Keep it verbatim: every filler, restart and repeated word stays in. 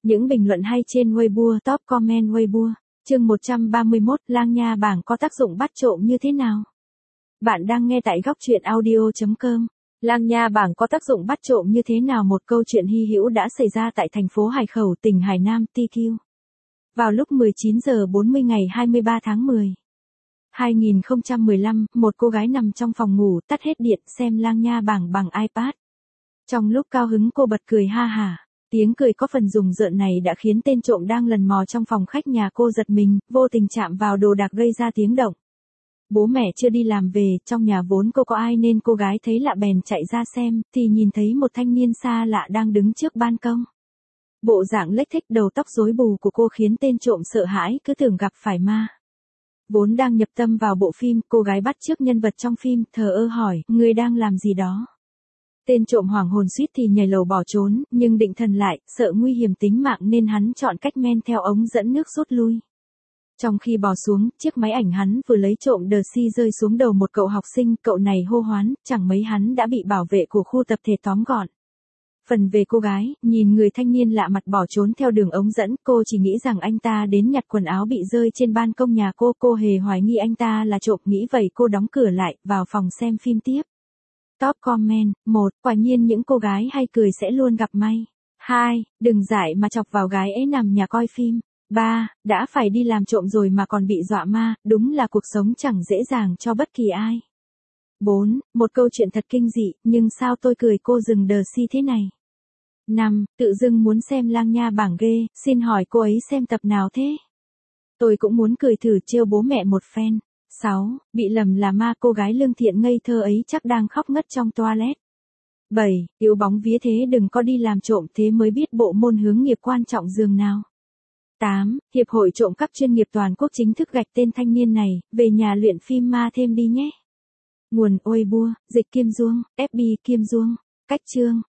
Những bình luận hay trên Weibo, top comment Weibo. Chương một trăm ba mươi mốt, lang nha bảng có tác dụng bắt trộm như thế nào? Bạn đang nghe tại góc truyện audio chấm com. Lang nha bảng có tác dụng bắt trộm như thế nào? Một câu chuyện hy hữu đã xảy ra tại thành phố Hải Khẩu, tỉnh Hải Nam, tê quy. Vào lúc mười chín giờ bốn mươi ngày hai mươi ba tháng mười. hai nghìn không trăm mười lăm, một cô gái nằm trong phòng ngủ tắt hết điện xem lang nha bảng bằng iPad. Trong lúc cao hứng cô bật cười ha hả. Tiếng cười có phần rùng rợn này đã khiến tên trộm đang lần mò trong phòng khách nhà cô giật mình, vô tình chạm vào đồ đạc gây ra tiếng động. Bố mẹ chưa đi làm về, trong nhà vốn cô có ai nên cô gái thấy lạ bèn chạy ra xem, thì nhìn thấy một thanh niên xa lạ đang đứng trước ban công. Bộ dạng lếch thếch đầu tóc rối bù của cô khiến tên trộm sợ hãi, cứ tưởng gặp phải ma. Vốn đang nhập tâm vào bộ phim, cô gái bắt chước nhân vật trong phim, thờ ơ hỏi, người đang làm gì đó? Tên trộm hoảng hồn suýt thì nhảy lầu bỏ trốn, nhưng định thần lại, sợ nguy hiểm tính mạng nên hắn chọn cách men theo ống dẫn nước rút lui. Trong khi bò xuống, chiếc máy ảnh hắn vừa lấy trộm đờ si rơi xuống đầu một cậu học sinh, cậu này hô hoán, chẳng mấy hắn đã bị bảo vệ của khu tập thể tóm gọn. Phần về cô gái, nhìn người thanh niên lạ mặt bỏ trốn theo đường ống dẫn, cô chỉ nghĩ rằng anh ta đến nhặt quần áo bị rơi trên ban công nhà cô, cô hề hoài nghi anh ta là trộm, nghĩ vậy cô đóng cửa lại, vào phòng xem phim tiếp. Top comment. Một. Quả nhiên những cô gái hay cười sẽ luôn gặp may. Hai. Đừng dại mà chọc vào gái ấy nằm nhà coi phim. Ba. Đã phải đi làm trộm rồi mà còn bị dọa ma, đúng là cuộc sống chẳng dễ dàng cho bất kỳ ai. Bốn. Một câu chuyện thật kinh dị, nhưng sao tôi cười cô dừng đờ si thế này? Năm. Tự dưng muốn xem lang nha bảng ghê, xin hỏi cô ấy xem tập nào thế? Tôi cũng muốn cười thử trêu bố mẹ một phen. Sáu. Bị lầm là ma, cô gái lương thiện ngây thơ ấy chắc đang khóc ngất trong toilet. Bảy. Yếu bóng vía thế đừng có đi làm trộm, thế mới biết bộ môn hướng nghiệp quan trọng dường nào. Tám. Hiệp hội trộm cắp chuyên nghiệp toàn quốc chính thức gạch tên thanh niên này, về nhà luyện phim ma thêm đi nhé. Nguồn Weibo, Dịch Kim Duong, ép bê Kim Duong. Cách chương.